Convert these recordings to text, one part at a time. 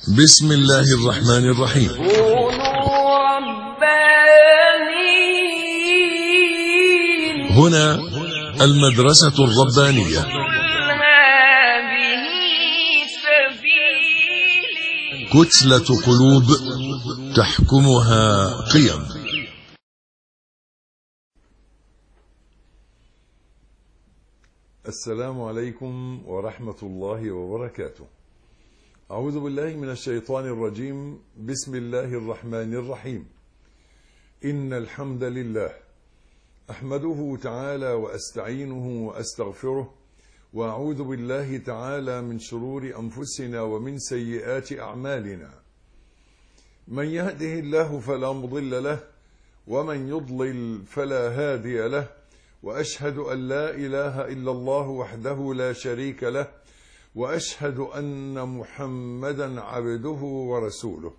بسم الله الرحمن الرحيم. كونوا ربانيين. هنا المدرسة الربانية. هذه سبيلي. كتلة قلوب تحكمها قيم. السلام عليكم ورحمة الله وبركاته. أعوذ بالله من الشيطان الرجيم. بسم الله الرحمن الرحيم. إن الحمد لله أحمده تعالى وأستعينه وأستغفره، وأعوذ بالله تعالى من شرور أنفسنا ومن سيئات أعمالنا. من يهده الله فلا مضل له، ومن يضلل فلا هادي له، وأشهد أن لا إله إلا الله وحده لا شريك له، وأشهد أن محمدا عبده ورسوله.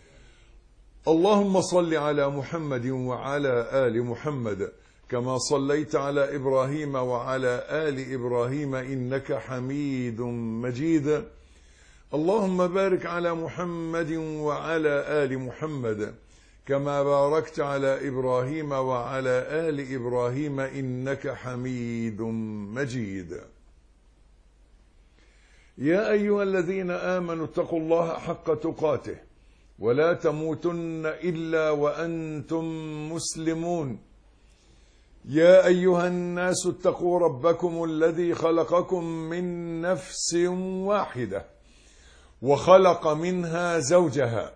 اللهم صل على محمد وعلى آل محمد كما صليت على إبراهيم وعلى آل إبراهيم إنك حميد مجيد. اللهم بارك على محمد وعلى آل محمد كما باركت على إبراهيم وعلى آل إبراهيم إنك حميد مجيد. يا أيها الذين آمنوا اتقوا الله حق تقاته ولا تموتن إلا وأنتم مسلمون. يا أيها الناس اتقوا ربكم الذي خلقكم من نفس واحدة وخلق منها زوجها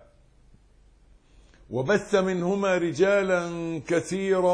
وبث منهما رجالا كثيرا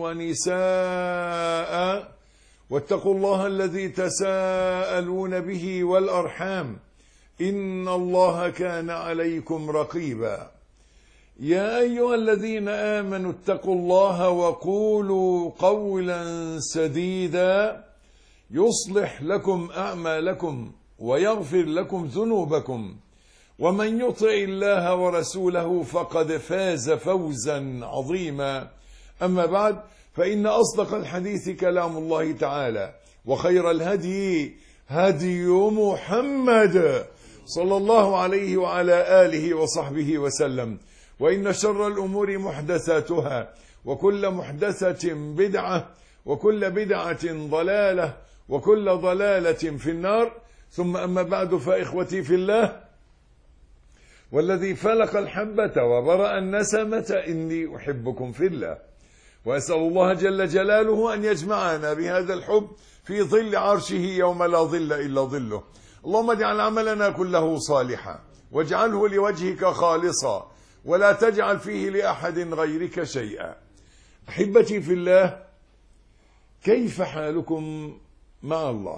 ونساء، واتقوا الله الذي تساءلون به والأرحام إن الله كان عليكم رقيبا. يا أيها الذين آمنوا اتقوا الله وقولوا قولا سديدا يصلح لكم أعمالكم ويغفر لكم ذنوبكم، ومن يطع الله ورسوله فقد فاز فوزا عظيما. أما بعد، فإن أصدق الحديث كلام الله تعالى، وخير الهدي هدي محمد صلى الله عليه وعلى آله وصحبه وسلم. وإن شر الأمور محدثاتها، وكل محدثة بدعة، وكل بدعة ضلالة، وكل ضلالة في النار. ثم أما بعد، فإخوتي في الله، والذي فلق الحبة وبرأ النسمة إني أحبكم في الله، وأسأل الله جل جلاله أن يجمعنا بهذا الحب في ظل عرشه يوم لا ظل إلا ظله. اللهم اجعل عملنا كله صالحا، واجعله لوجهك خالصا، ولا تجعل فيه لأحد غيرك شيئا. أحبتي في الله، كيف حالكم مع الله؟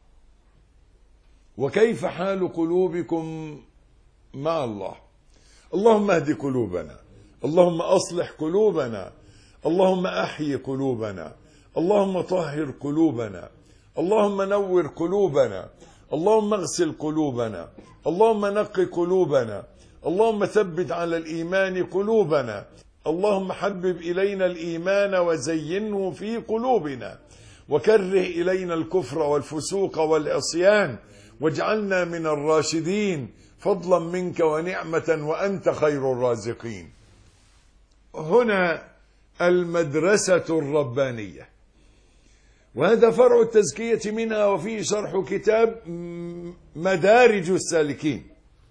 وكيف حال قلوبكم مع الله؟ اللهم اهد قلوبنا، اللهم أصلح قلوبنا، اللهم أحيي قلوبنا، اللهم طهر قلوبنا، اللهم نور قلوبنا، اللهم اغسل قلوبنا، اللهم نق قلوبنا، اللهم ثبت على الإيمان قلوبنا، اللهم حبب إلينا الإيمان وزينه في قلوبنا، وكره إلينا الكفر والفسوق والعصيان، واجعلنا من الراشدين فضلا منك ونعمة، وأنت خير الرازقين. هنا المدرسة الربانية، وهذا فرع التزكية منها، وفيه شرح كتاب مدارج السالكين.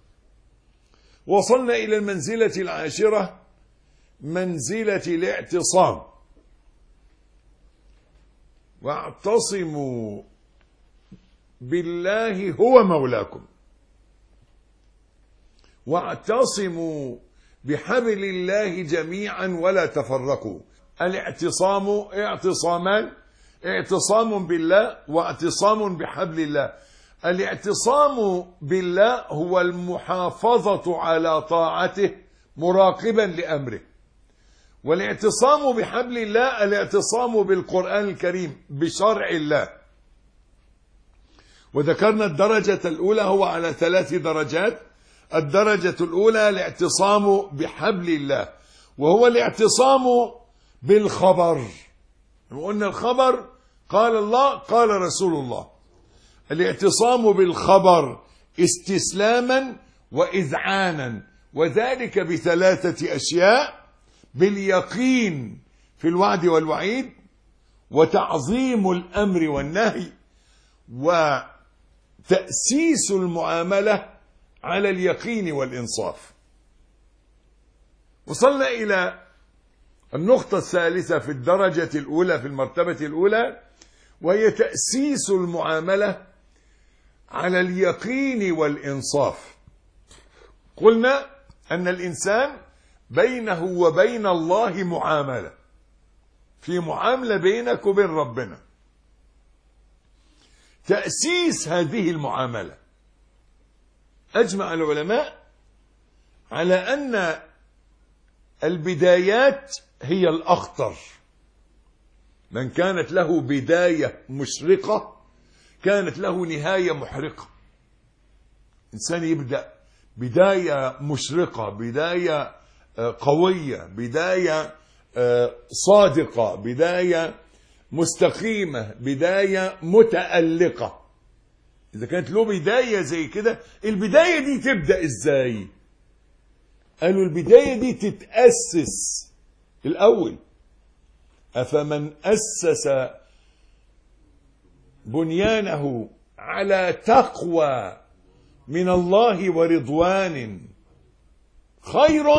وصلنا إلى المنزلة العاشرة، منزلة الاعتصام. واعتصموا بالله هو مولاكم، واعتصموا بحبل الله جميعا ولا تفرقوا. الاعتصام اعتصامان: اعتصام بالله واعتصام بحبل الله. الاعتصام بالله هو المحافظة على طاعته مراقبا لأمره، والاعتصام بحبل الله الاعتصام بالقرآن الكريم بشرع الله. وذكرنا الدرجة الأولى، هو على 3 درجات. الدرجة الأولى الاعتصام بحبل الله، وهو الاعتصام بالخبر. وقلنا الخبر قال الله قال رسول الله. الاعتصام بالخبر استسلاما وإذعانا، وذلك ب3 أشياء: باليقين في الوعد والوعيد، وتعظيم الأمر والنهي، وتأسيس المعاملة على اليقين والإنصاف. وصلنا إلى النقطة الثالثة في الدرجة الأولى، في المرتبة الأولى، وهي تأسيس المعاملة على اليقين والإنصاف. قلنا أن الإنسان بينه وبين الله معاملة، في معاملة بينك وبين ربنا. تأسيس هذه المعاملة، أجمع العلماء على أن البدايات هي الأخطر. من كانت له بداية مشرقة كانت له نهاية محرقة. إنسان يبدأ بداية مشرقة، بداية قوية، بداية صادقة، بداية مستقيمة، بداية متألقة. إذا كانت له بداية زي كده، البداية دي تبدأ إزاي؟ قالوا البداية دي تتأسس الأول. أفمن أسس بنيانه على تقوى من الله ورضوان خير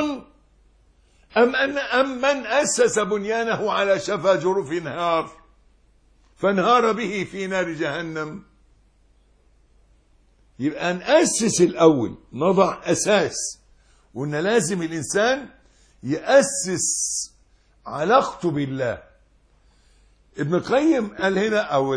أم من أسس بنيانه على شفا جرف نهار فانهار به في نار جهنم؟ يبقى نأسس الأول، نضع أساس، وإن لازم الإنسان يأسس علاقته بالله. ابن القيم قال هنا، أو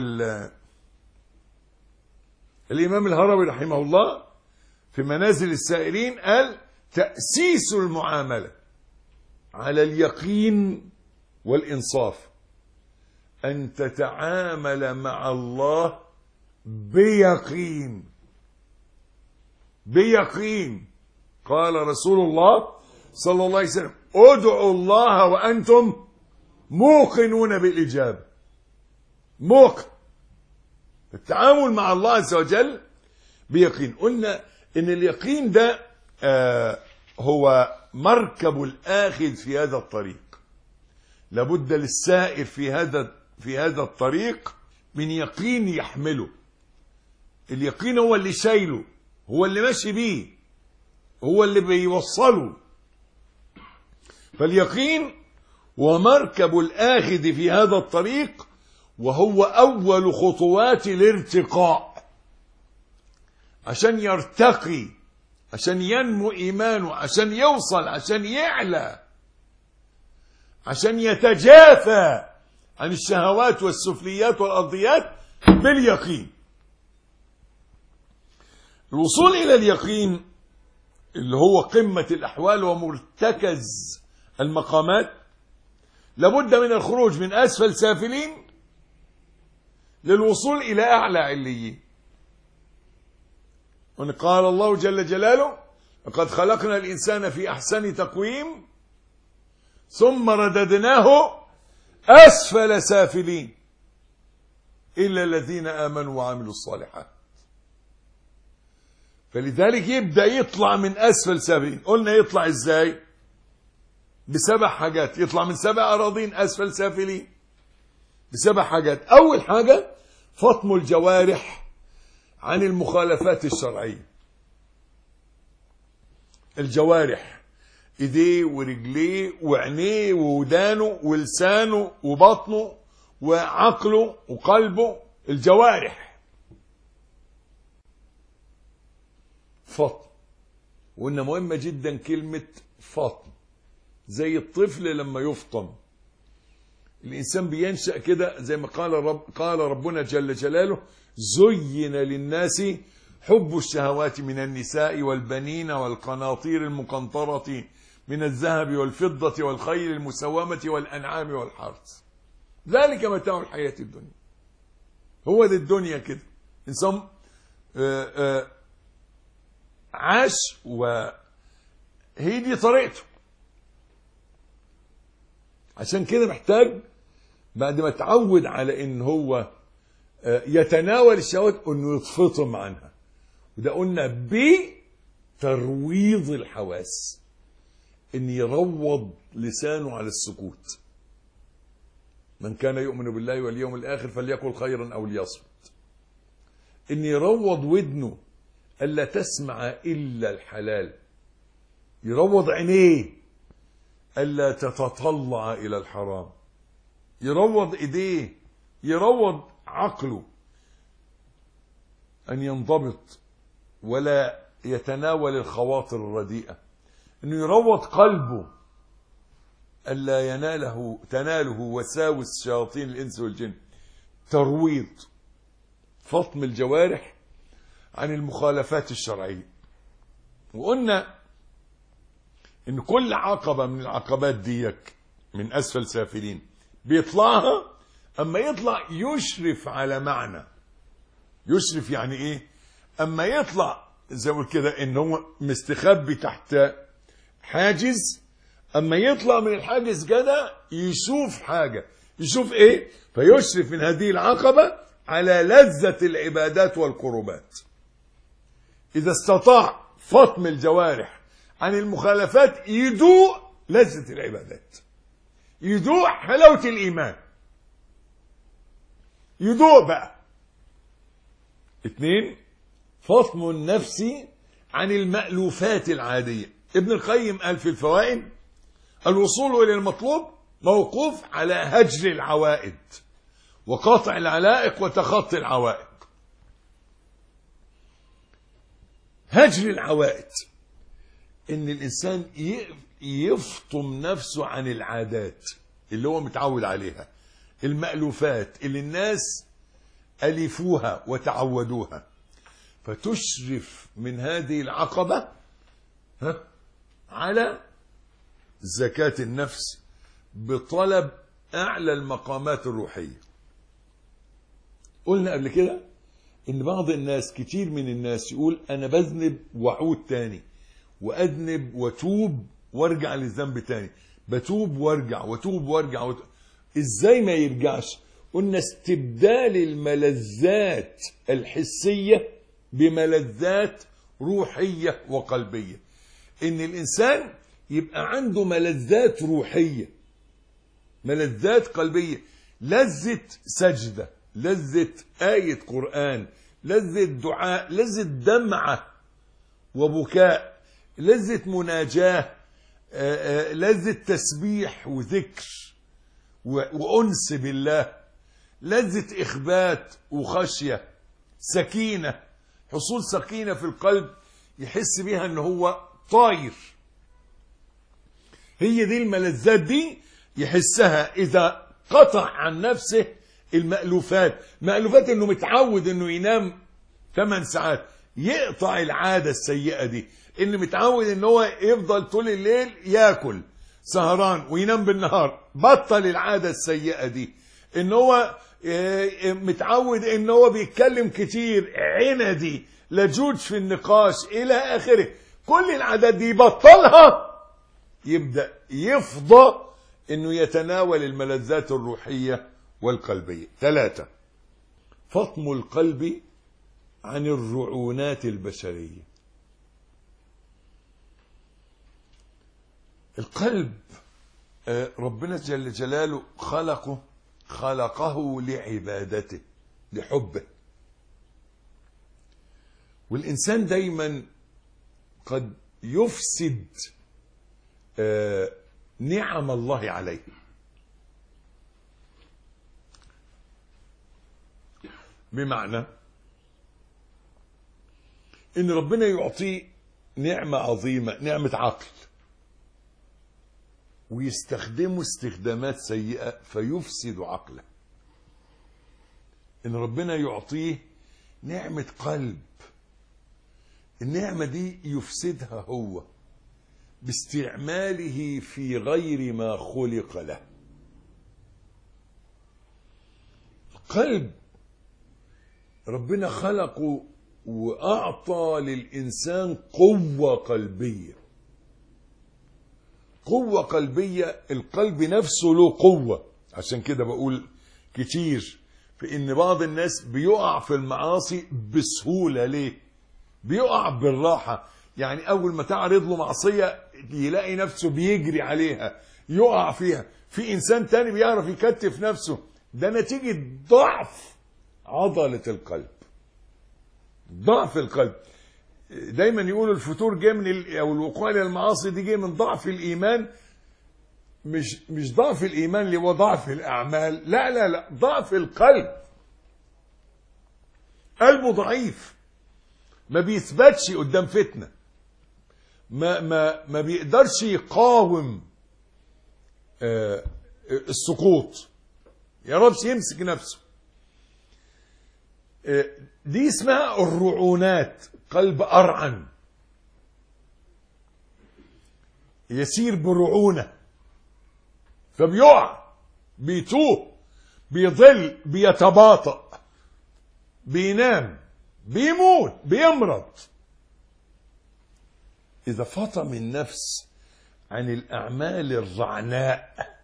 الإمام الهروي رحمه الله في منازل السائرين قال: تأسيس المعاملة على اليقين والإنصاف أن تتعامل مع الله بيقين. بيقين. قال رسول الله صلى الله عليه وسلم: ادعوا الله وأنتم موقنون بالإجابة. موقن. التعامل مع الله عز وجل بيقين. قلنا إن اليقين ده هو مركب الآخذ في هذا الطريق. لابد للسائر في هذا الطريق من يقين يحمله. اليقين هو اللي شايله، هو اللي ماشي بيه، هو اللي بيوصله. فاليقين هو مركب الآخذ في هذا الطريق، وهو أول خطوات الارتقاء. عشان يرتقي، عشان ينمو إيمانه، عشان يوصل، عشان يعلى، عشان يتجافى عن الشهوات والسفليات والأرضيات باليقين. الوصول إلى اليقين اللي هو قمة الأحوال ومرتكز المقامات، لابد من الخروج من أسفل سافلين للوصول إلى أعلى عليين. قال الله جل جلاله: لقد خلقنا الإنسان في أحسن تقويم ثم رددناه أسفل سافلين إلا الذين آمنوا وعملوا الصالحات. فلذلك يبدأ يطلع من أسفل سافلين. قلنا يطلع إزاي؟ ب7 حاجات. يطلع من 7 أراضين أسفل سافلين ب7 حاجات. أول حاجة فطم الجوارح عن المخالفات الشرعية. الجوارح، ايديه ورجليه وعينيه وودانه ولسانه وبطنه وعقله وقلبه، الجوارح. فطم. وإن مهمة جدا كلمة فطم. زي الطفل لما يفطم، الإنسان بينشأ كده زي ما قال ربنا جل جلاله: زين للناس حب الشهوات من النساء والبنين والقناطير المقنطرة من الذهب والفضة والخيل المسومة والأنعام والحرث ذلك متاع الحياة الدنيا. هو ده الدنيا كده. إنسان عاش وهي دي طريقته. عشان كده محتاج بعد ما تعود على ان هو يتناول الشهوات انه يتفطم عنها. وده قلنا ترويض الحواس، ان يروض لسانه على السكوت. من كان يؤمن بالله واليوم الآخر فليقل خيرا أو ليصمت. ان يروض ودنه ألا تسمع إلا الحلال، يروض عينيه ألا تتطلع إلى الحرام، يروض إيديه، يروض عقله أن ينضبط ولا يتناول الخواطر الرديئة، أنه يروض قلبه ألا تناله وساوس شياطين الإنس والجن. ترويض، فطم الجوارح عن المخالفات الشرعية. وقلنا ان كل عقبة من العقبات ديك من اسفل سافلين بيطلعها، اما يطلع يشرف على معنى. يشرف يعني ايه؟ اما يطلع زي ما كده ان هو مستخبي تحت حاجز، اما يطلع من الحاجز كده يشوف حاجة. يشوف ايه؟ فيشرف من هذه العقبة على لذة العبادات والقربات. اذا استطاع فطم الجوارح عن المخالفات يدوق لذة العبادات، يدوق حلاوة الإيمان، يدوق بقى. 2، فطم النفس عن المألوفات العادية. ابن القيم قال في الفوائد: الوصول إلى المطلوب موقوف على هجر العوائد وقاطع العلائق وتخطي العوائق. هجر العوائد ان الانسان يفطم نفسه عن العادات اللي هو متعود عليها، المألوفات اللي الناس ألفوها وتعودوها، فتشرف من هذه العقبة على زكاة النفس بطلب أعلى المقامات الروحية. قلنا قبل كده ان بعض الناس، كتير من الناس، يقول انا بذنب وعود تاني، وأذنب وتوب وارجع للذنب تاني، بتوب وارجع وتوب وارجع ازاي ما يرجعش؟ قلنا استبدال الملذات الحسية بملذات روحية وقلبية. ان الانسان يبقى عنده ملذات روحية، ملذات قلبية، لذة سجدة، لذة آية قرآن، لذة دعاء، لذة دمعة وبكاء، لذة مناجاة، لذة تسبيح وذكر وأنس بالله، لذة إخبات وخشية، سكينة، حصول سكينة في القلب يحس بها أنه هو طاير. هي دي الملذات دي يحسها إذا قطع عن نفسه المألوفات. مألوفات أنه متعود أنه ينام 8 ساعات، يقطع العادة السيئة دي. إنه متعود أنه هو يفضل طول الليل يأكل سهران وينام بالنهار، بطل العادة السيئة دي. إنه هو متعود أنه هو بيتكلم كتير، عندي، لجوج في النقاش إلى آخره، كل العادات دي بطلها، يبدأ يفضى أنه يتناول الملذات الروحية والقلبية. 3، فطم القلب عن الرعونات البشرية. القلب ربنا جل جلاله خلقه لعبادته، لحبه. والإنسان دايما قد يفسد نعم الله عليه. بمعنى ان ربنا يعطيه نعمة عظيمة، نعمة عقل، ويستخدمه استخدامات سيئة فيفسد عقله. ان ربنا يعطيه نعمة قلب، النعمة دي يفسدها هو باستعماله في غير ما خلق له. القلب ربنا خلقه وأعطى للإنسان قوة قلبية. قوة قلبية، القلب نفسه له قوة. عشان كده بقول كتير في إن بعض الناس بيقع في المعاصي بسهولة. ليه؟ بيقع بالراحة، يعني أول ما تعرض له معصية يلاقي نفسه بيجري عليها يقع فيها. في إنسان تاني بيعرف يكتف نفسه، ده نتيجة ضعف عضلة القلب، ضعف القلب. دايما يقولوا الفتور جاي من أو الوقوع للمعاصي دي جاي من ضعف الإيمان. مش ضعف الإيمان اللي هو ضعف الأعمال، لا لا لا، ضعف القلب. قلبه ضعيف، ما بيثبتش قدام فتنة، ما بيقدرش يقاوم السقوط، يا رب يمسك نفسه. دي اسمها الرعونات، قلب أرعن يسير برعونة، فبيقع، بيتوه، بيضل، بيتباطأ، بينام، بيموت، بيمرض. إذا فطم النفس عن الأعمال الرعناء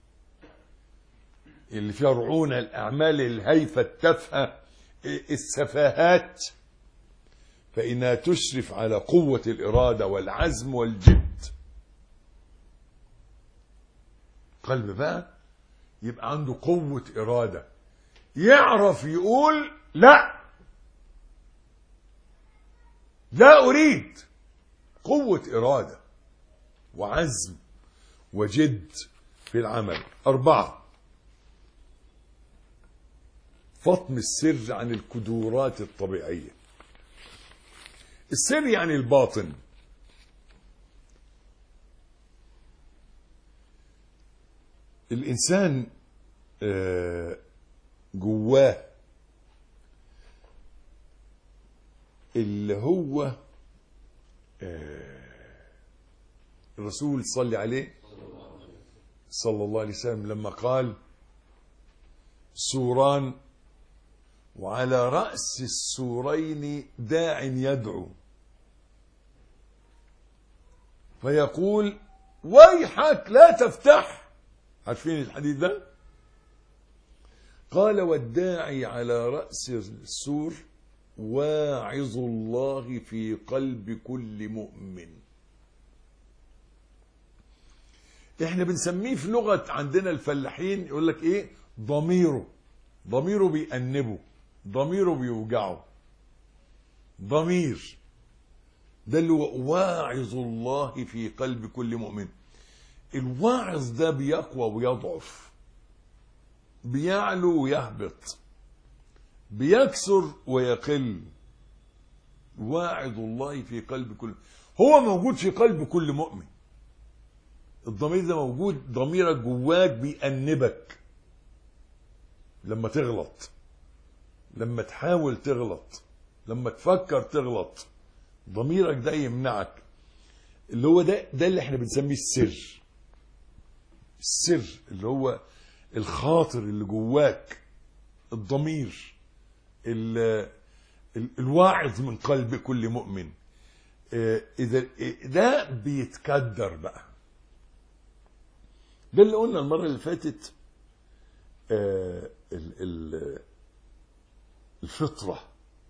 اللي فيها رعونة، الأعمال الهايفة التافهة، السفاهات، فإنها تشرف على قوة الإرادة والعزم والجد. قلب بقى يبقى عنده قوة إرادة، يعرف يقول لا، لا أريد. قوة إرادة وعزم وجد في العمل. 4، فطم السر عن الكدورات الطبيعية. السر يعني الباطن. الإنسان جواه اللي هو الرسول صلى عليه صلى الله عليه وسلم لما قال سوران وعلى رأس السورين داع يدعو فيقول ويحك لا تفتح. عارفين الحديث ده؟ قال والداعي على رأس السور واعظ الله في قلب كل مؤمن. احنا بنسميه في لغة عندنا الفلاحين يقول لك ايه؟ ضميره بيأنبه، ضميره بيوجعه. ضمير ده اللي هو واعظ الله في قلب كل مؤمن. الواعظ ده بيقوى ويضعف، بيعلو ويهبط، بيكسر ويقل. واعظ الله في قلب كل، هو موجود في قلب كل مؤمن. الضمير ده موجود، ضميرك جواك بيأنبك لما تغلط، لما تحاول تغلط، لما تفكر تغلط، ضميرك ده يمنعك. اللي هو ده اللي احنا بنسميه السر. السر اللي هو الخاطر اللي جواك، الضمير الواعظ من قلب كل مؤمن. اذا ده بيتكدر بقى. ده اللي قلنا المرة اللي فاتت، الفطرة،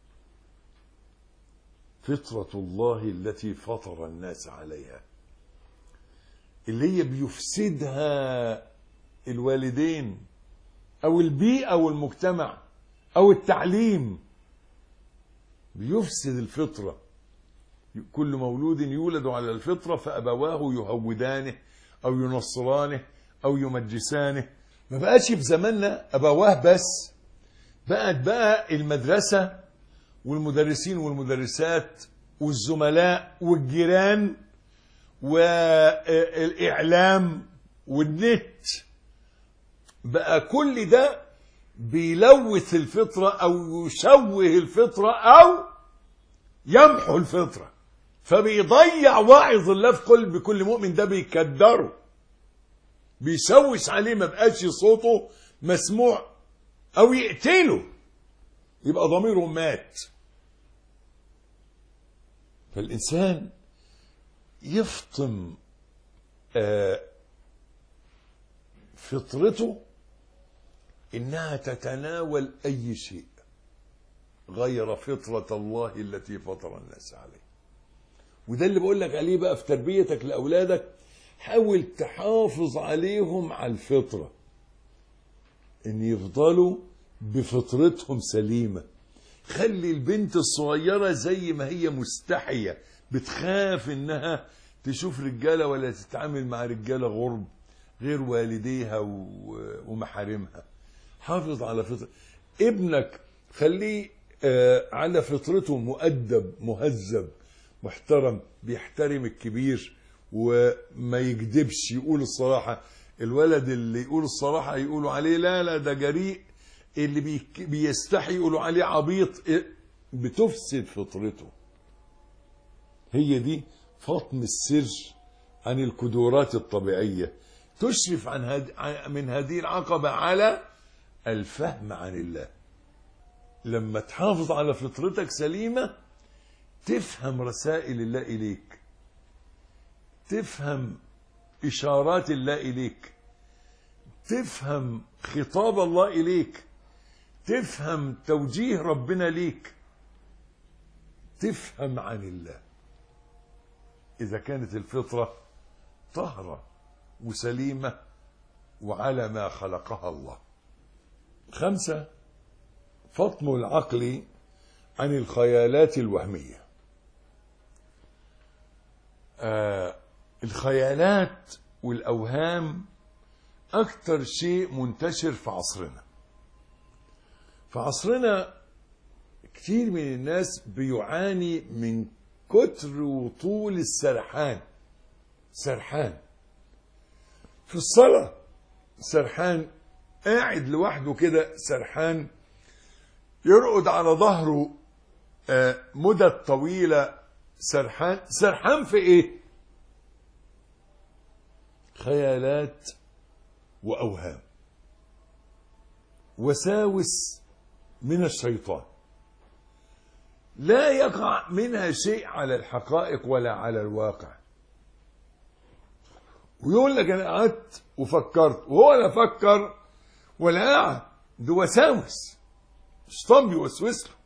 فطرة الله التي فطر الناس عليها، اللي هي بيفسدها الوالدين أو البيئة أو المجتمع أو التعليم. بيفسد الفطرة. كل مولود يولد على الفطرة فأبواه يهودانه أو ينصرانه أو يمجسانه. ما بقاش في زماننا أبواه بس، بقى المدرسة والمدرسين والمدرسات والزملاء والجيران والإعلام والنت. بقى كل ده بيلوث الفطرة أو يشوه الفطرة أو يمحو الفطرة، فبيضيع واعظ الله في قلب كل مؤمن. ده بيكدره، بيشوش عليه، ما بقاش صوته مسموع أو يقتله، يبقى ضميره مات. فالإنسان يفطم فطرته إنها تتناول أي شيء غير فطرة الله التي فطر الناس عليه. وده اللي بقول لك عليه بقى في تربيتك لأولادك. حاول تحافظ عليهم على الفطرة، ان يفضلوا بفطرتهم سليمة. خلي البنت الصغيرة زي ما هي مستحية، بتخاف انها تشوف رجالة ولا تتعامل مع رجالة غرب غير والديها ومحارمها. حافظ على فطرة ابنك، خليه على فطرته، مؤدب مهذب محترم، بيحترم الكبير وما يكذبش، يقول الصراحة. الولد اللي يقول الصراحة يقولوا عليه لا ده جريء، اللي بيستحي يقولوا عليه عبيط. بتفسد فطرته. هي دي فطم السر عن القدرات الطبيعية. تشرف من هذه العقبة على الفهم عن الله. لما تحافظ على فطرتك سليمة تفهم رسائل الله إليك، تفهم إشارات الله إليك، تفهم خطاب الله إليك، تفهم توجيه ربنا ليك، تفهم عن الله. إذا كانت الفطرة طهرة وسليمة وعلى ما خلقها الله. 5. فطم العقل عن الخيالات الوهمية. الخيالات والأوهام أكتر شيء منتشر في عصرنا. في عصرنا كتير من الناس بيعاني من كتر وطول السرحان. سرحان في الصلاة، سرحان قاعد لوحده كده، سرحان يرقد على ظهره مدة طويلة، سرحان في ايه؟ خيالات وأوهام، وساوس من الشيطان، لا يقع منها شيء على الحقائق ولا على الواقع. ويقول لك أنا قعدت وفكرت، وهو لا فكر ولا قعد، ده وساوس، الشيطان بيوسوس له.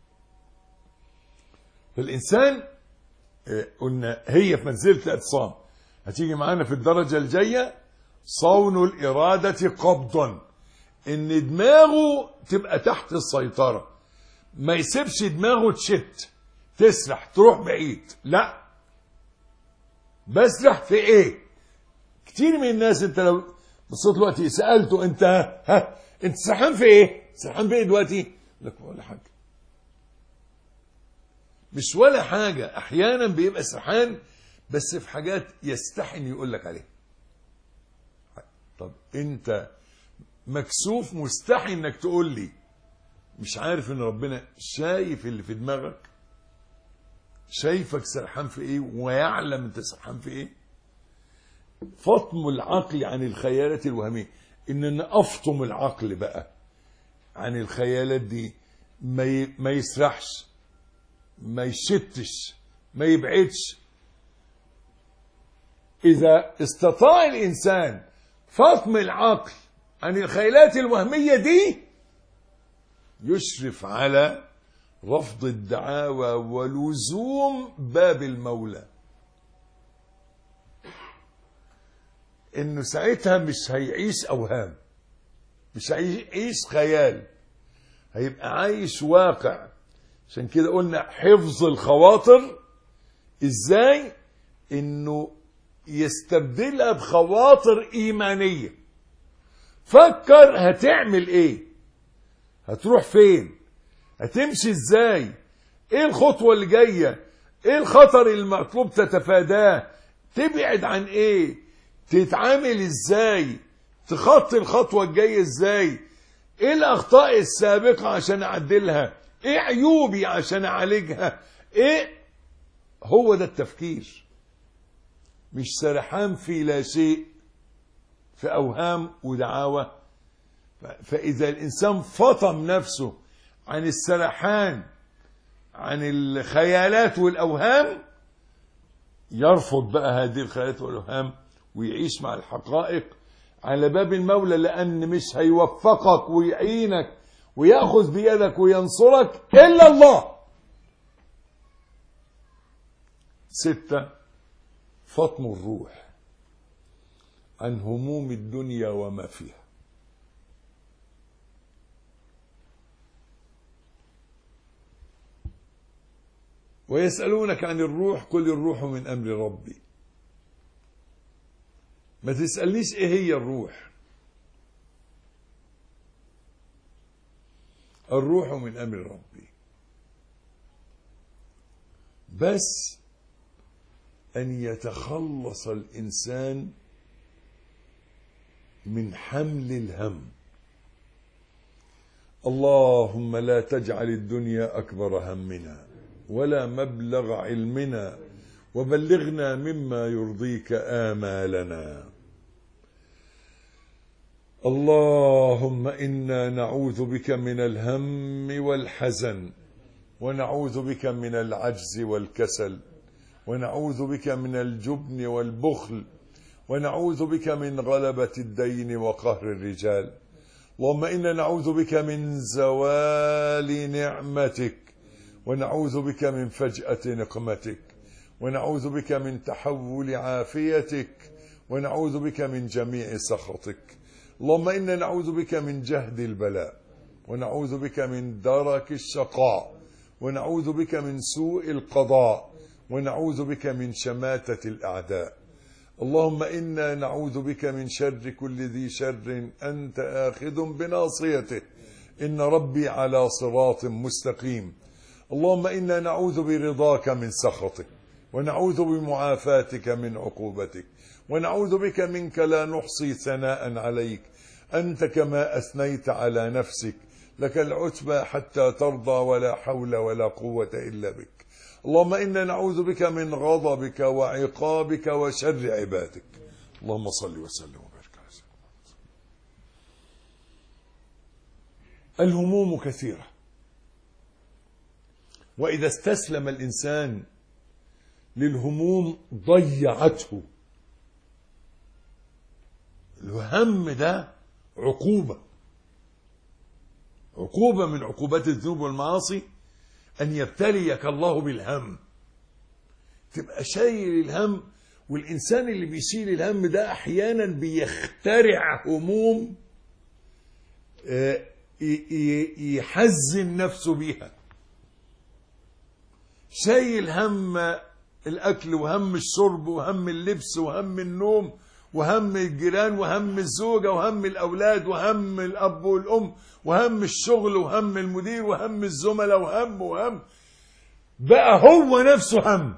الإنسان قلنا هي في منزلة الاعتصام، هتيجي معانا في الدرجة الجاية صون الإرادة قبضا، إن دماغه تبقى تحت السيطرة، ما يسيبش دماغه تشت تسرح تروح بعيد. لا، بسرح في ايه؟ كتير من الناس انت لو بصيت دلوقتي سألته انت سرحان في ايه؟ سرحان في ايه دلوقتي؟ لك ولا حاجة، مش ولا حاجة. احيانا بيبقى سرحان بس في حاجات يستحي ان يقول لك عليها. طب انت مكسوف مستحي انك تقول لي، مش عارف ان ربنا شايف اللي في دماغك، شايفك سرحان في ايه ويعلم انت سرحان في ايه. فطم العقل عن الخيالات الوهمية، ان افطم العقل بقى عن الخيالات دي، ما يسرحش، ما يشتش، ما يبعدش. اذا استطاع الانسان فطم العقل عن الخيالات الوهمية دي، يشرف على رفض الدعاوى ولزوم باب المولى. انه ساعتها مش هيعيش اوهام، مش هيعيش خيال، هيبقى عايش واقع. عشان كده قلنا حفظ الخواطر ازاي؟ انه يستبدلها بخواطر ايمانية. فكر هتعمل ايه، هتروح فين، هتمشي ازاي، ايه الخطوة اللي جاية، ايه الخطر المطلوب تتفاداه، تبعد عن ايه، تتعامل ازاي، تخطي الخطوة الجاية ازاي، ايه الاخطاء السابقة عشان اعدلها، ايه عيوبي عشان اعالجها. ايه هو ده التفكير، مش سرحان في لا شيء، في اوهام ودعاوى. فاذا الانسان فطم نفسه عن السرحان عن الخيالات والاوهام، يرفض بقى هذه الخيالات والاوهام ويعيش مع الحقائق على باب المولى، لان مش هيوفقك ويعينك ويأخذ بيدك وينصرك الا الله. 6. فطن الروح عن هموم الدنيا وما فيها. ويسألونك عن الروح قل الروح من أمر ربي. ما تسألنيش ايه هي الروح. الروح من أمر ربي، بس أن يتخلص الإنسان من حمل الهم. اللهم لا تجعل الدنيا أكبر همنا ولا مبلغ علمنا وبلغنا مما يرضيك آمالنا. اللهم إنا نعوذ بك من الهم والحزن، ونعوذ بك من العجز والكسل، ونعوذ بك من الجبن والبخل، ونعوذ بك من غلبة الدين وقهر الرجال. اللهم إنا نعوذ بك من زوال نعمتك، ونعوذ بك من فجأة نقمتك، ونعوذ بك من تحول عافيتك، ونعوذ بك من جميع سخطك. اللهم إنا نعوذ بك من جهد البلاء، ونعوذ بك من درك الشقاء، ونعوذ بك من سوء القضاء، ونعوذ بك من شماتة الأعداء. اللهم إنا نعوذ بك من شر كل ذي شر أنت آخذ بناصيته، إن ربي على صراط مستقيم. اللهم إنا نعوذ برضاك من سخطك، ونعوذ بمعافاتك من عقوبتك، ونعوذ بك منك لا نحصي ثناء عليك أنت كما أثنيت على نفسك، لك العتبى حتى ترضى ولا حول ولا قوة إلا بك. اللهم إنا نعوذ بك من غضبك وعقابك وشر عبادك. اللهم صل وسلم وبارك على سيدنا محمد. الهموم كثيرة، وإذا استسلم الإنسان للهموم ضيعته. الهم ده عقوبة من عقوبات الذنوب والمعاصي، أن يبتليك الله بالهم. تبقى شايل الهم، والإنسان اللي بيشيل الهم ده أحيانا بيخترع هموم يحزن نفسه بيها. شايل هم الأكل وهم الشرب وهم اللبس وهم النوم وهم الجيران وهم الزوجة وهم الأولاد وهم الأب والأم وهم الشغل وهم المدير وهم الزملاء وهم بقى هو نفسه هم.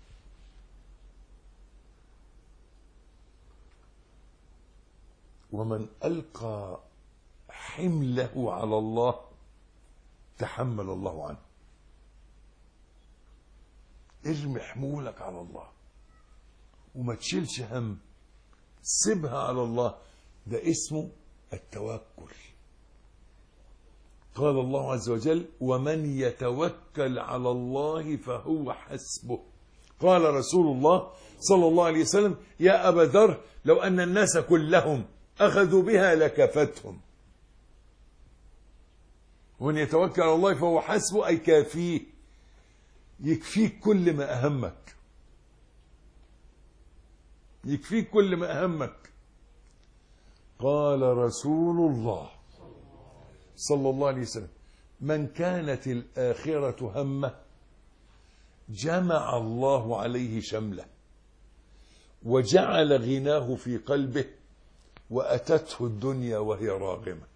ومن ألقى حمله على الله تحمل الله عنه. ارمي حمولك على الله وما تشيلش هم، سيبها على الله. ده اسمه التوكل. قال الله عز وجل: ومن يتوكل على الله فهو حسبه. قال رسول الله صلى الله عليه وسلم: يا أبا ذر، لو أن الناس كلهم أخذوا بها لكفتهم. ومن يتوكل على الله فهو حسبه، أي كافيه، يكفيك كل ما أهمك، يكفيك كل ما أهمك. قال رسول الله صلى الله عليه وسلم: من كانت الآخرة همه جمع الله عليه شمله وجعل غناه في قلبه وأتته الدنيا وهي راغمة.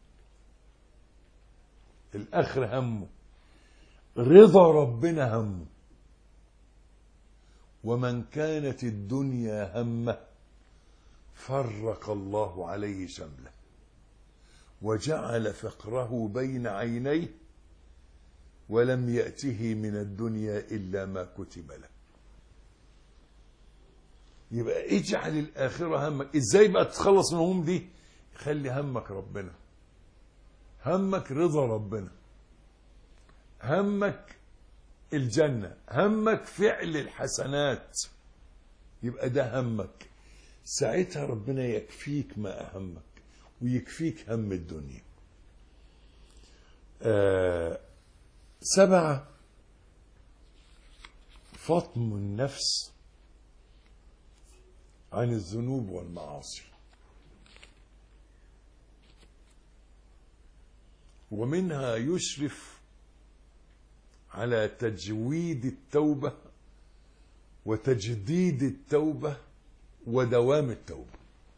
الآخرة همه، رضا ربنا همه. ومن كانت الدنيا همه فرق الله عليه شمله وجعل فقره بين عينيه ولم يأته من الدنيا إلا ما كتب له. يبقى اجعل الآخرة همك. ازاي بقى تتخلص من الهموم دي؟ خلي همك ربنا، همك رضا ربنا، همك الجنة، همك فعل الحسنات. يبقى ده همك. ساعتها ربنا يكفيك ما أهمك ويكفيك هم الدنيا. 7. فطم النفس عن الذنوب والمعاصي، ومنها يشرف على تجويد التوبة وتجديد التوبة ودوام التوبة.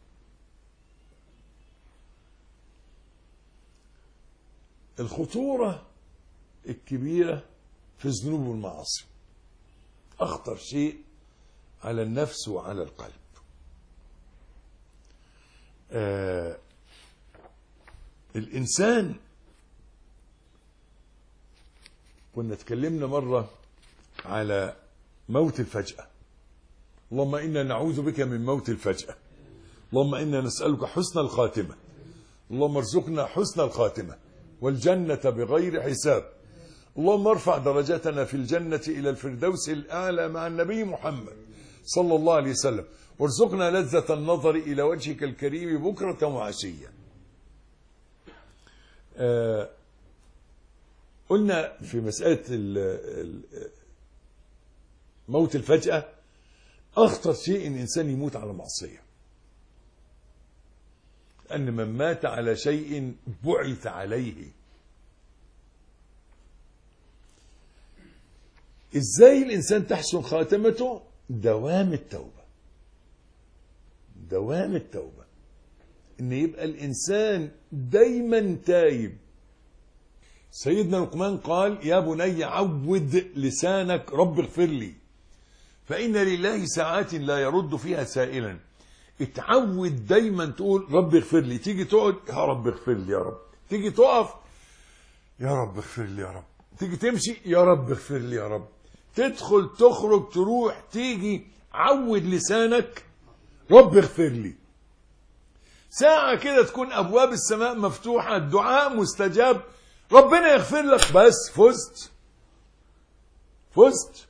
الخطورة الكبيرة في الذنوب والمعاصي أخطر شيء على النفس وعلى القلب. الإنسان، كنا اتكلمنا مرة على موت الفجأة. اللهم إنا نعوذ بك من موت الفجأة. اللهم إنا نسألك حسن الخاتمة. اللهم ارزقنا حسن الخاتمة والجنة بغير حساب. اللهم ارفع درجتنا في الجنة إلى الفردوس الأعلى مع النبي محمد صلى الله عليه وسلم، وارزقنا لذة النظر إلى وجهك الكريم بكرة وعشية. قلنا في مسألة موت الفجأة أخطر شيء إن إنسان يموت على معصية، أن من مات على شيء بعث عليه. إزاي الإنسان تحسن خاتمته؟ دوام التوبة. دوام التوبة، إن يبقى الإنسان دايما تايب. سيدنا لقمان قال: يا بني عود لسانك رب اغفر لي فإن لله ساعات لا يرد فيها سائلا. اتعود دايما تقول رب اغفر لي. تيجي تقعد يا رب اغفر لي يا رب، تيجي تقف يا رب اغفر لي يا رب، تيجي تمشي يا رب اغفر لي يا رب، تدخل تخرج تروح تيجي، عود لسانك رب اغفر لي. ساعة كده تكون أبواب السماء مفتوحة، الدعاء مستجاب، ربنا يغفر لك، بس فزت.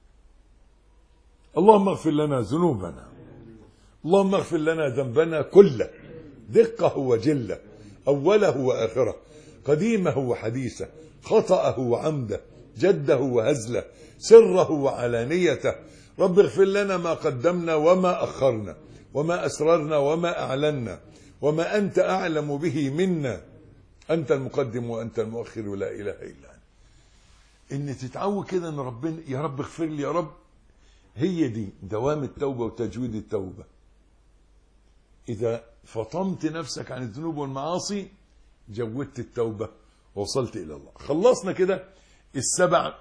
اللهم اغفر لنا ذنوبنا، اللهم اغفر لنا ذنبنا كله، دقه وجله، أوله وآخره، قديمه وحديثه، خطأه وعمده، جده وهزله، سره وعلانيته. رب اغفر لنا ما قدمنا وما أخرنا وما أسررنا وما أعلنا وما أنت أعلم به منا، أنت المقدم وأنت المؤخر لا إله إلا أنت. إن تتعود كده إن ربنا يا رب اغفر لي يا رب، هي دي دوام التوبة وتجويد التوبة. إذا فطمت نفسك عن الذنوب والمعاصي جودت التوبة ووصلت إلى الله. خلصنا كده السبع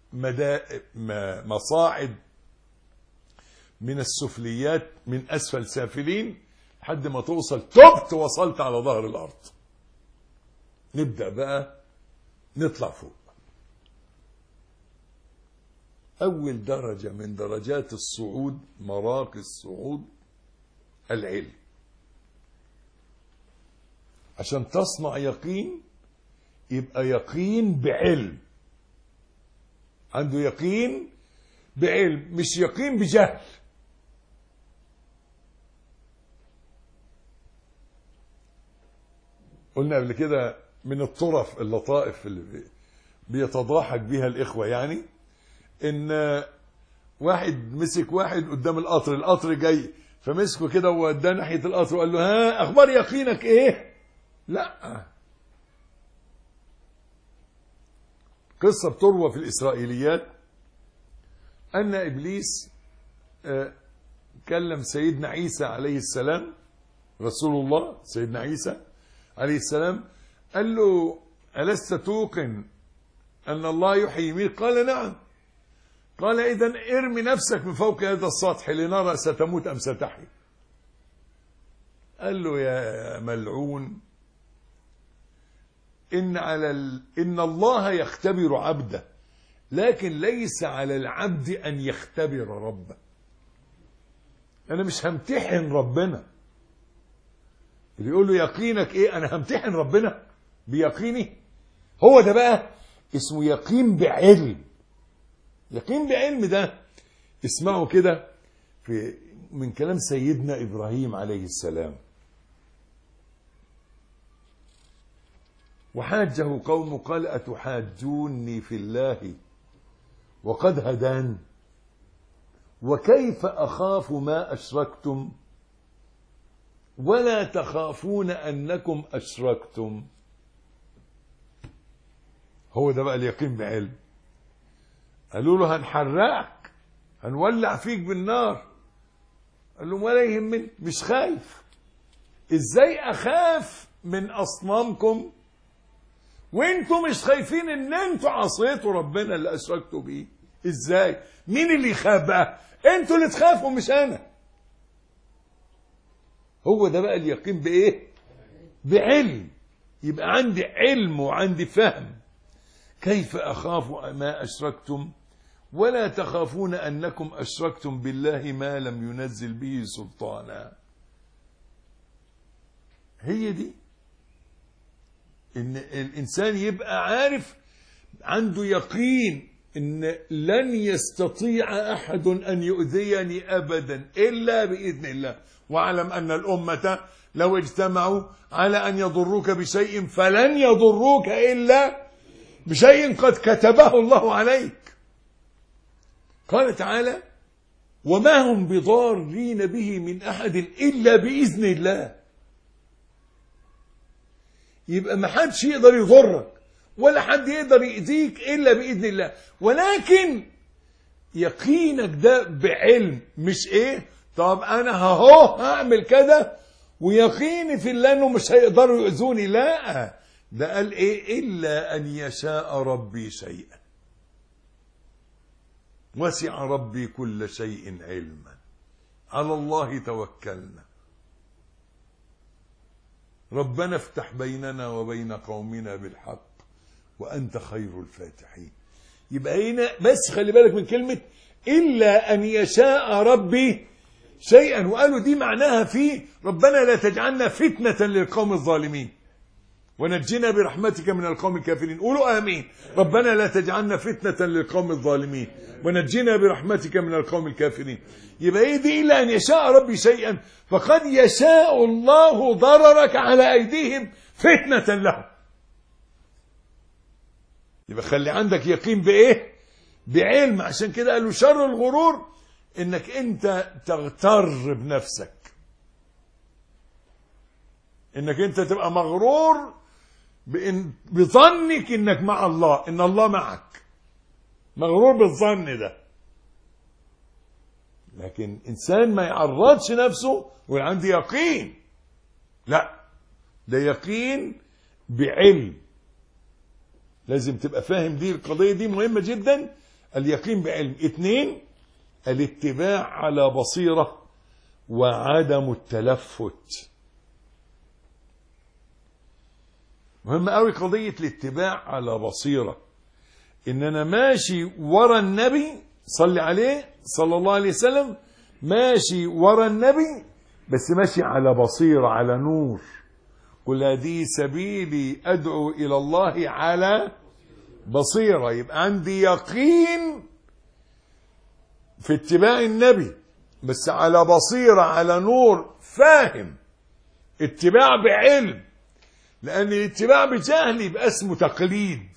مصاعد من السفليات، من أسفل سافلين، لحد ما توصل تبت وصلت على ظهر الأرض. نبدأ بقى نطلع فوق. أول درجة من درجات الصعود، مراقي الصعود، العلم. عشان تصنع يقين يبقى يقين بعلم، عنده يقين بعلم، مش يقين بجهل. قلنا قبل كده من الطرف اللطائف اللي بيتضاحك بها الإخوة، يعني إن واحد مسك واحد قدام القطر جاي، فمسكه كده ووداه ناحية القطر وقال له: ها أخبار يقينك إيه؟ لا، قصة بتروى في الإسرائيليات أن إبليس كلم سيدنا عيسى عليه السلام، رسول الله سيدنا عيسى عليه السلام، قال له: ألست توقن أن الله يحيي ويميت؟ قال: نعم. قال: إذن ارمي نفسك من فوق هذا السطح لنرى ستموت أم ستحيي. قال له: يا ملعون، إن الله يختبر عبده، لكن ليس على العبد أن يختبر ربه. أنا مش همتحن ربنا. اللي يقول له يقينك إيه؟ أنا همتحن ربنا بيقيني؟ هو ده بقى اسمه يقين بعلم. يقين بعلم ده اسمعوا كده من كلام سيدنا إبراهيم عليه السلام: وحاجه قومه قال: أتحاجوني في الله وقد هدان. وكيف أخاف ما أشركتم ولا تخافون أنكم أشركتم. هو ده بقى اليقين بعلم. قالوا له هنحرقك، هنولع فيك بالنار. قال لهم ولا يهمني، مش خايف. ازاي اخاف من اصنامكم وانتم مش خايفين ان انتوا عصيتوا ربنا اللي اشركتوا بيه؟ ازاي؟ مين اللي يخاف بقى؟ انتوا اللي تخافوا مش انا. هو ده بقى اليقين بايه؟ بعلم. يبقى عندي علم وعندي فهم. كيف اخاف ما اشركتم ولا تخافون انكم اشركتم بالله ما لم ينزل به سلطانا. هي دي ان الانسان يبقى عارف، عنده يقين ان لن يستطيع احد ان يؤذيني ابدا الا باذن الله. واعلم ان الامه لو اجتمعوا على ان يضروك بشيء فلن يضروك الا بشيء قد كتبه الله عليك. قال تعالى وما هم بضارين به من احد الا باذن الله. يبقى ما حدش يقدر يضرك ولا حد يقدر يأذيك إلا بإذن الله. ولكن يقينك ده بعلم، مش إيه طب أنا هعمل كده ويقيني في الله أنه مش هيقدروا يؤذوني. لا، ده قال إيه؟ إلا أن يشاء ربي شيئا وسع ربي كل شيء علما على الله توكلنا ربنا افتح بيننا وبين قومنا بالحق وأنت خير الفاتحين. يبقى هنا بس خلي بالك من كلمة إلا أن يشاء ربي شيئا. وقالوا دي معناها في ربنا لا تجعلنا فتنة للقوم الظالمين ونجنا برحمتك من القوم الكافرين. قولوا آمين. ربنا لا تجعلنا فتنة للقوم الظالمين ونجنا برحمتك من القوم الكافرين. يبقى ايه دي؟ إلا أن يشاء ربي شيئا، فقد يشاء الله ضررك على أيديهم فتنة لهم. يبقى خلي عندك يقين بإيه؟ بعلم. عشان كده قالوا شر الغرور إنك أنت تغتر بنفسك، إنك أنت تبقى مغرور بظنك إنك مع الله، إن الله معك، مغرور بالظن ده. لكن إنسان ما يعرضش نفسه وعنده يقين، لا، ده يقين بعلم. لازم تبقى فاهم دي، القضية دي مهمة جدا. اليقين بعلم. 2 الاتباع على بصيرة وعدم التلفت. مهم قوي قضية الاتباع على بصيرة، ان انا ماشي ورا النبي صلي عليه صلى الله عليه وسلم، ماشي ورا النبي بس ماشي على بصيرة، على نور. قل هذه سبيلي ادعو الى الله على بصيرة. يبقى عندي يقين في اتباع النبي بس على بصيرة، على نور، فاهم. اتباع بعلم، لأن الاتباع بجهل يبقى اسمه تقليد.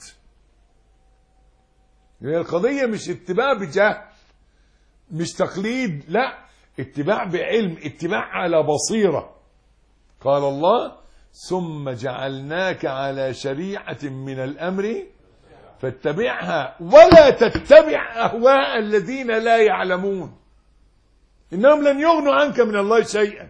يعني القضية مش اتباع بجهل، مش تقليد، لا، اتباع بعلم، اتباع على بصيرة. قال الله ثم جعلناك على شريعة من الأمر فاتبعها ولا تتبع أهواء الذين لا يعلمون إنهم لن يغنوا عنك من الله شيئا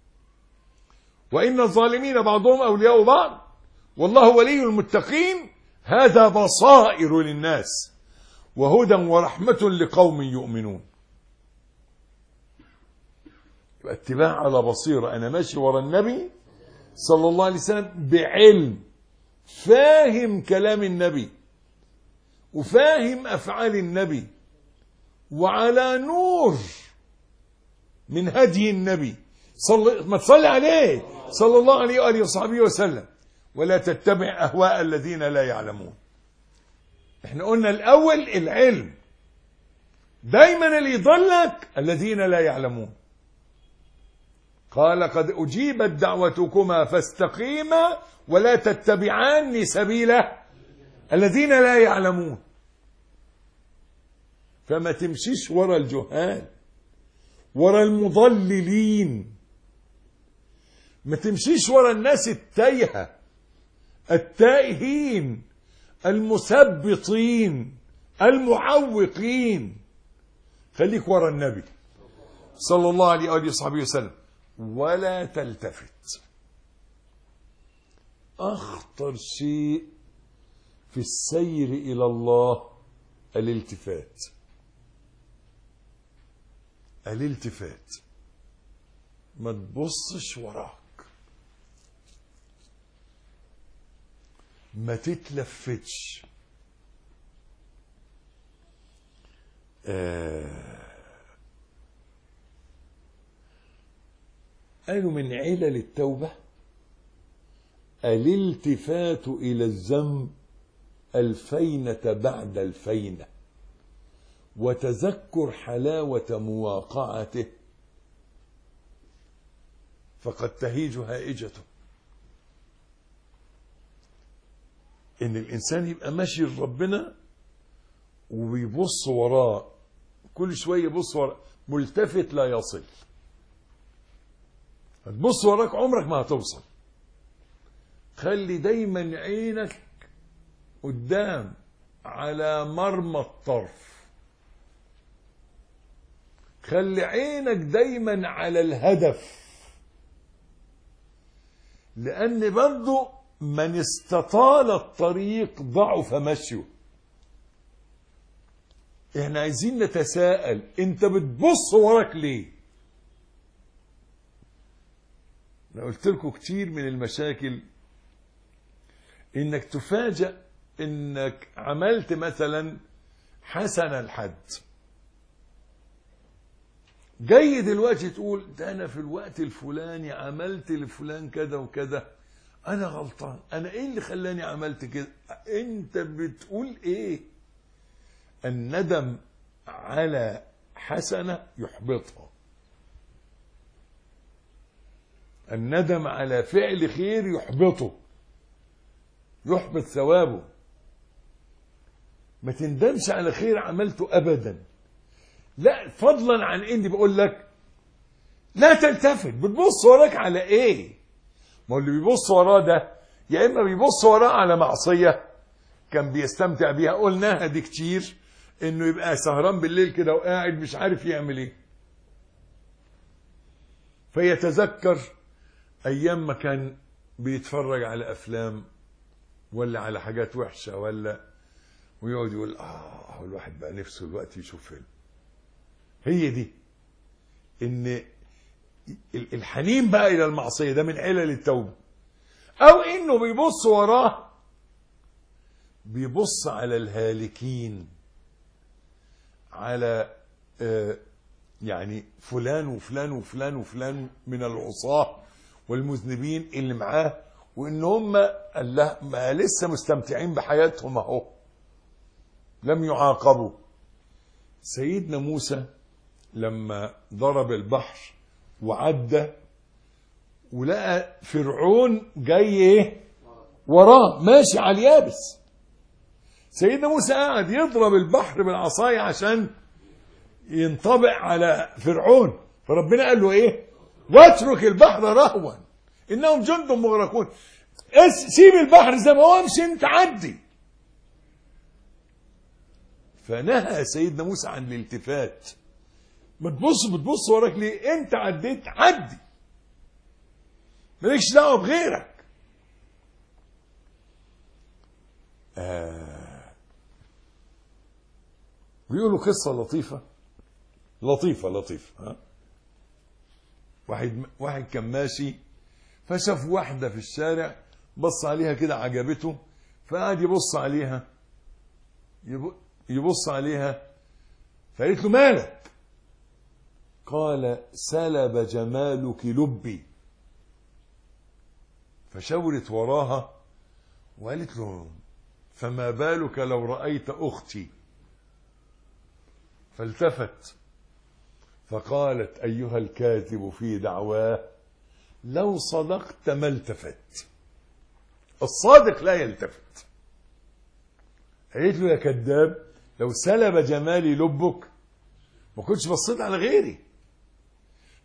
وإن الظالمين بعضهم أولياء بعض والله ولي المتقين. هذا بصائر للناس وهدى ورحمة لقوم يؤمنون. يبقى اتباع على بصيرة، أنا ماشي ورا النبي صلى الله عليه وسلم بعلم، فاهم كلام النبي وفاهم أفعال النبي وعلى نور من هدي النبي ما تصلي عليه صلى الله عليه وآله وصحبه وسلم. ولا تتبع أهواء الذين لا يعلمون. احنا قلنا الأول العلم، دايما اللي يضلك الذين لا يعلمون. قال قد أجيبت دعوتكما فاستقيما ولا تتبعان سبيل الذين لا يعلمون. فما تمشيش ورا الجهال، ورا المضللين، ما تمشيش ورا الناس التايهة التائهين المثبطين المعوقين. خليك ورا النبي صلى الله عليه وآله وصحبه وسلم، ولا تلتفت. أخطر شيء في السير إلى الله الالتفات. الالتفات، ما تبصش وراك، ما تتلفتش. قالوا من علل التوبة الالتفات إلى الذنب الفينة بعد الفينة، وتذكر حلاوة مواقعته فقد تهيج هائجته. إن الإنسان يبقى ماشي لربنا وبيبص وراه، كل شوية يبص وراه، ملتفت لا يصل. هتبص وراك عمرك ما هتوصل. خلي دايما عينك قدام على مرمى الطرف. خلي عينك دايما على الهدف، لأن برضو من استطال الطريق ضعف مشيه. احنا عايزين نتساءل، انت بتبص وراك ليه؟ انا قلت لكم كتير من المشاكل انك تفاجأ انك عملت مثلا حسنة الحد، جاي دلوقتي تقول ده انا في الوقت الفلاني عملت لفلان كذا وكذا، انا غلطان، انا ايه اللي خلاني عملت كده؟ انت بتقول ايه؟ الندم على حسنة يحبطها، الندم على فعل خير يحبطه، يحبط ثوابه. ما تندمش على خير عملته ابدا. لا، فضلا عن اني بقول لك لا تلتفت. بتبص وراك على ايه؟ ما هو اللي بيبص وراه ده يا اما بيبص وراه على معصية كان بيستمتع بيها، قلناها دي كتير، انه يبقى سهران بالليل كده وقاعد مش عارف يعمل ايه، فيتذكر ايام ما كان بيتفرج على افلام ولا على حاجات وحشة ويقعد يقول هو الواحد بقى نفسه الوقت يشوف فيلم. هي دي ان الحنين بقى الى المعصية ده من علل التوبة. او انه بيبص وراه، بيبص على الهالكين، على يعني فلان وفلان وفلان وفلان من العصاة والمذنبين اللي معاه، وان هم الله ما لسه مستمتعين بحياتهم اهو، لم يعاقبوا. سيدنا موسى لما ضرب البحر وعدى ولقى فرعون جاي ايه وراه ماشي على اليابس، سيدنا موسى قاعد يضرب البحر بالعصاية عشان ينطبق على فرعون، فربنا قال له ايه؟ واترك البحر رهوا انهم جند مغرقون. سيب البحر زي ما هو، امشي انت عدي. فنهى سيدنا موسى عن الالتفات. ما بتبص وراك ليه؟ انت عديت عدي، مالكش دعوه بغيرك. بيقولوا قصه لطيفه ها؟ واحد كان ماشي فشاف واحده في الشارع، بص عليها كده عجبته، فقعد يبص عليها فقالت له مالك؟ قال سلب جمالك لبي. فشاورت وراها وقالت له فما بالك لو رأيت أختي؟ فالتفت فقالت أيها الكاذب في دعواه لو صدقت ما التفت. الصادق لا يلتفت. قالت له يا كذاب، لو سلب جمالي لبك ما كنتش بصيت على غيري.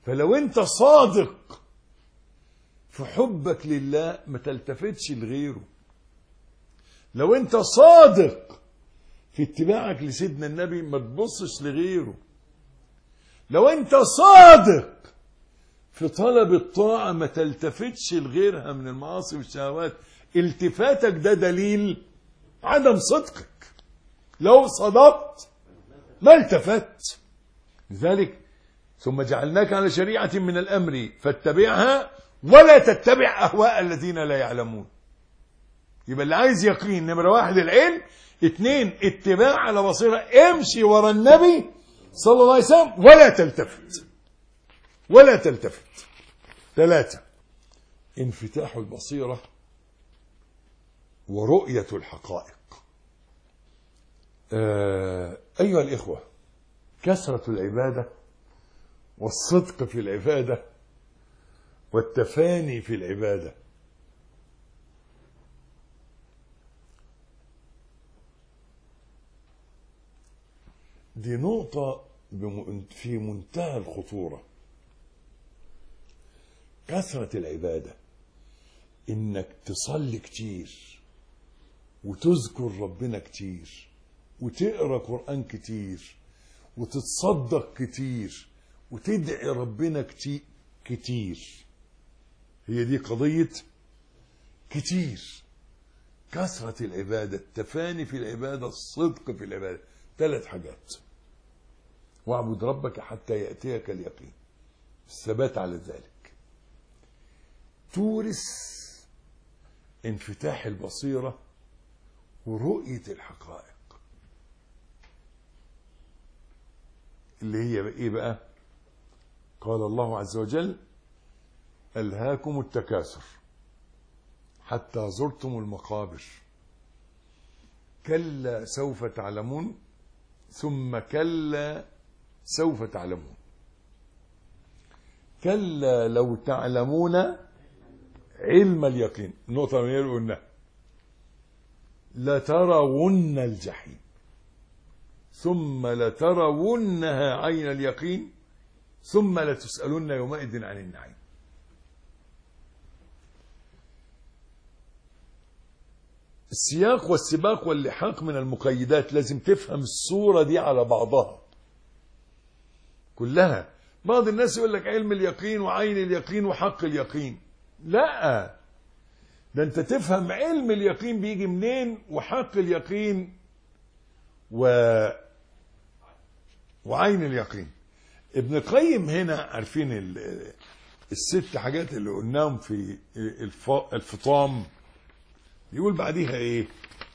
فلو انت صادق في حبك لله ما تلتفتش لغيره. لو انت صادق في اتباعك لسيدنا النبي ما تبصش لغيره. لو انت صادق في طلب الطاعة ما تلتفتش لغيرها من المعاصي والشهوات. التفاتك ده دليل عدم صدقك. لو صدقت ما التفت. لذلك ثم جعلناك على شريعة من الأمر فاتبعها ولا تتبع أهواء الذين لا يعلمون. يبقى اللي عايز يقين نمرة 1 العلم، 2 اتباع على بصيرة، امشي ورا النبي صلى الله عليه وسلم ولا تلتفت ولا تلتفت. 3 انفتاح البصيرة ورؤية الحقائق. أيها الإخوة، كثرة العبادة والصدق في العبادة والتفاني في العبادة دي نقطة في منتهى الخطورة. كثرة العبادة إنك تصلي كتير وتذكر ربنا كتير وتقرأ قرآن كتير وتتصدق كتير وتدعي ربنا كتير. هي دي قضية كتير. كثرة العبادة، التفاني في العبادة، الصدق في العبادة. 3 حاجات: واعبد ربك حتى يأتيك اليقين، الثبات على ذلك، تورث انفتاح البصيرة ورؤية الحقائق اللي هي ايه بقى؟ قال الله عز وجل: ألهاكم التكاثر حتى زرتم المقابر كلا سوف تعلمون ثم كلا سوف تعلمون كلا لو تعلمون علم اليقين. النقطة اللي قلنا لترون الجحيم ثم لترونها عين اليقين ثم لتسألن يومئذ عن النعيم. السياق والسباق واللحاق من المقيدات. لازم تفهم الصورة دي على بعضها كلها. بعض الناس يقول لك علم اليقين وعين اليقين وحق اليقين. لا، ده انت تفهم علم اليقين بيجي منين وحق اليقين وعين اليقين. ابن القيم هنا عارفين ال6 حاجات اللي قلناهم في الفطام، يقول بعديها ايه؟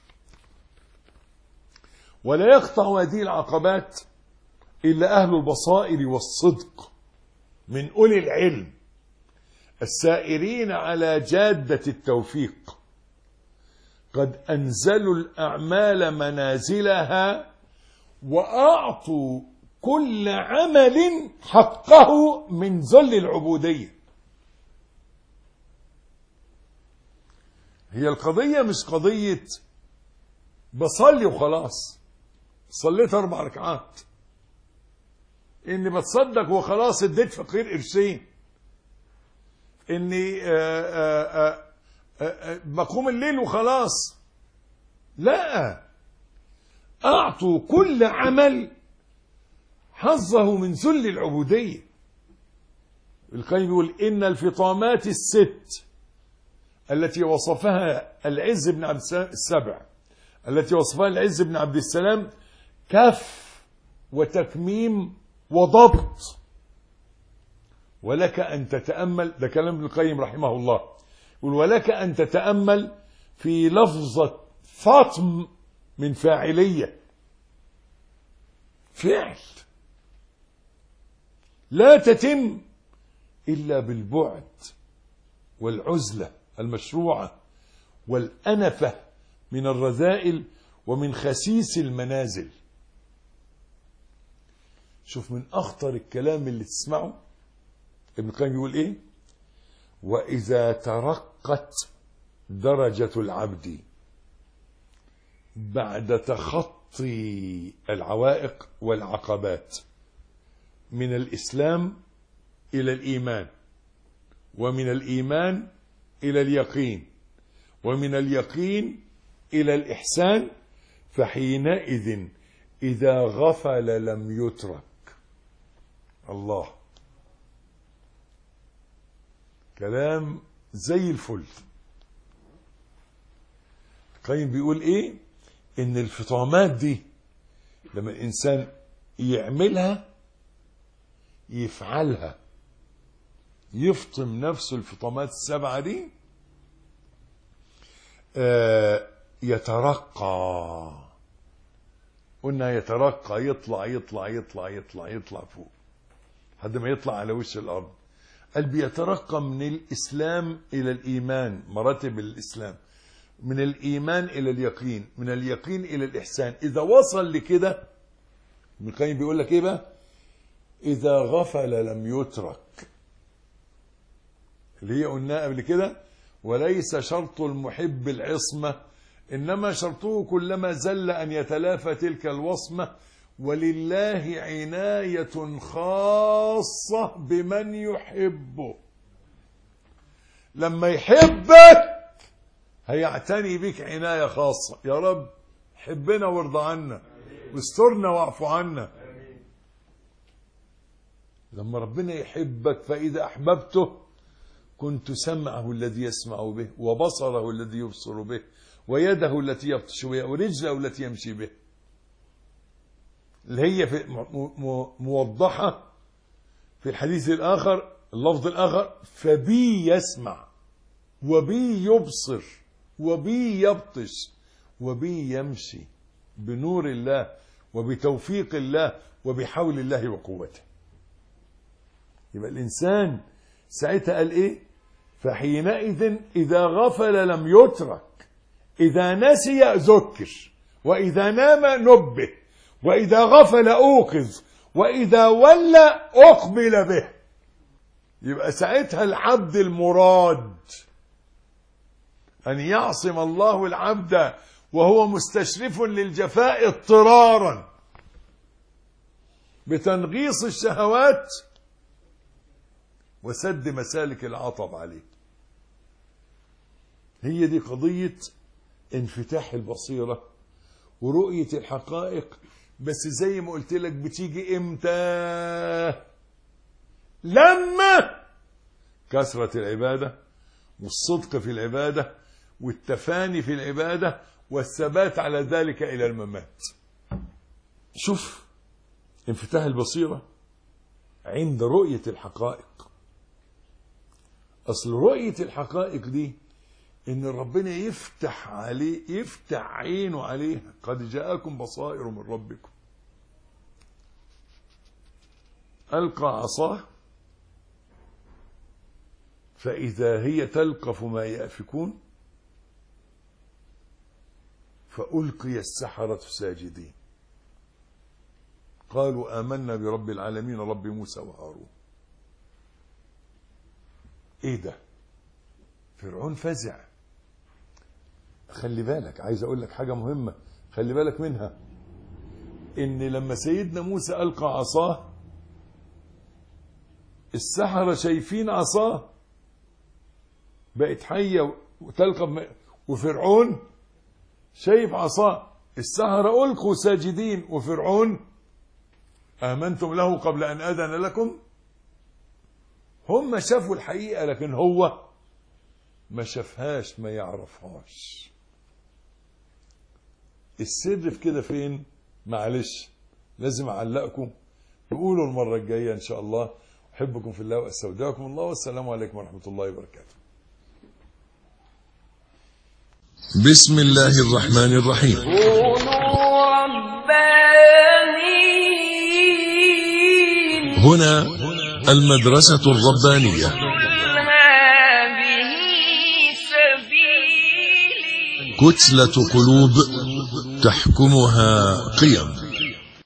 ولا يقطع هذه العقبات إلا أهل البصائر والصدق من أولي العلم السائرين على جادة التوفيق، قد أنزلوا الأعمال منازلها وأعطوا كل عمل حقه من ذل العبودية. هي القضية مش قضية بصلي وخلاص، صليت 4 ركعات، إني بتصدق وخلاص اديت فقير قرشين، إني بقوم الليل وخلاص. لا، أعطوا كل عمل حظه من ذل العبودية. القيم يقول إن الفطامات ال6 التي وصفها العز بن عبد السبع التي وصفها العز بن عبد السلام كف وتكميم وضبط. ولك أن تتأمل، ده كلام ابن القيم رحمه الله، يقول ولك أن تتأمل في لفظة فطم من فاعلية، فعل لا تتم إلا بالبعد والعزلة المشروعة والأنفة من الرذائل ومن خسيس المنازل. شوف من أخطر الكلام اللي تسمعه ابن القيم يقول إيه؟ وإذا ترقت درجة العبد بعد تخطي العوائق والعقبات من الإسلام إلى الإيمان، ومن الإيمان إلى اليقين، ومن اليقين إلى الإحسان، فحينئذ إذا غفل لم يترك. الله، كلام زي الفل. القيم بيقول ايه؟ ان الفطامات دي لما الانسان يعملها يفعلها، يفطم نفسه الفطامات السبعة دي، يترقى. قلنا يترقى، يطلع يطلع يطلع يطلع يطلع فوق لحد ما يطلع على وش الأرض. قلبي يترقى من الإسلام إلى الإيمان، مراتب الإسلام، من الإيمان إلى اليقين، من اليقين إلى الإحسان. إذا وصل لكده، ابن القيم بيقول لك إيه بقى؟ إذا غفل لم يترك، اللي هي قلناها قبل كده: وليس شرط المحب العصمة، إنما شرطه كلما زل أن يتلافى تلك الوصمة. ولله عناية خاصة بمن يحبه. لما يحبك هيعتني بك عناية خاصة. يا رب حبنا وارضى عنا واسترنا واعف عنا. لما ربنا يحبك، فإذا أحببته كنت سمعه الذي يسمع به، وبصره الذي يبصر به، ويده التي يبطش بها، ورجله التي يمشي به، اللي هي في موضحة في الحديث الآخر، اللفظ الآخر: فبي يسمع، وبي يبصر، وبي يبطش، وبي يمشي، بنور الله وبتوفيق الله وبحول الله وقوته. يبقى الإنسان ساعتها قال إيه؟ فحينئذ إذا غفل لم يترك، إذا نسي ذكر، وإذا نام نبه، وإذا غفل أوقظ، وإذا ولى أقبل به. يبقى ساعتها العبد المراد أن يعصم الله العبد وهو مستشرف للجفاء اضطرارا بتنغيص الشهوات وسد مسالك العطب عليه. هي دي قضية انفتاح البصيرة ورؤية الحقائق. بس زي ما قلت لك، بتيجي امتى؟ لما كثرة العبادة والصدق في العبادة والتفاني في العبادة والثبات على ذلك إلى الممات. شوف انفتاح البصيرة عند رؤية الحقائق. أصل رؤية الحقائق دي إن ربنا يفتح عليه، يفتح عينه عليها. قد جاءكم بصائر من ربكم. ألقى عصاه فإذا هي تلقف ما يأفكون، فألقي السحرة ساجدين قالوا آمنا برب العالمين رب موسى وهارون. ايه ده؟ فرعون فزع. خلي بالك، عايز اقول لك حاجة مهمة خلي بالك منها، ان لما سيدنا موسى ألقى عصاه السحرة شايفين عصاه بقت حية وتلقف، وفرعون شايف عصاه. السحرة ألقوا ساجدين، وفرعون آمنتم له قبل أن أذن لكم. هم شافوا الحقيقة لكن هو ما شافهاش، ما يعرفهاش. السر في كده فين؟ معلش لازم أعلقكم، نقوله المرة الجاية إن شاء الله. أحبكم في الله وأستودعكم الله، والسلام عليكم ورحمة الله وبركاته. بسم الله الرحمن الرحيم. كونوا ربانيين. هنا المدرسة الربانية. هذه سبيلي. كتلة قلوب تحكمها قيم.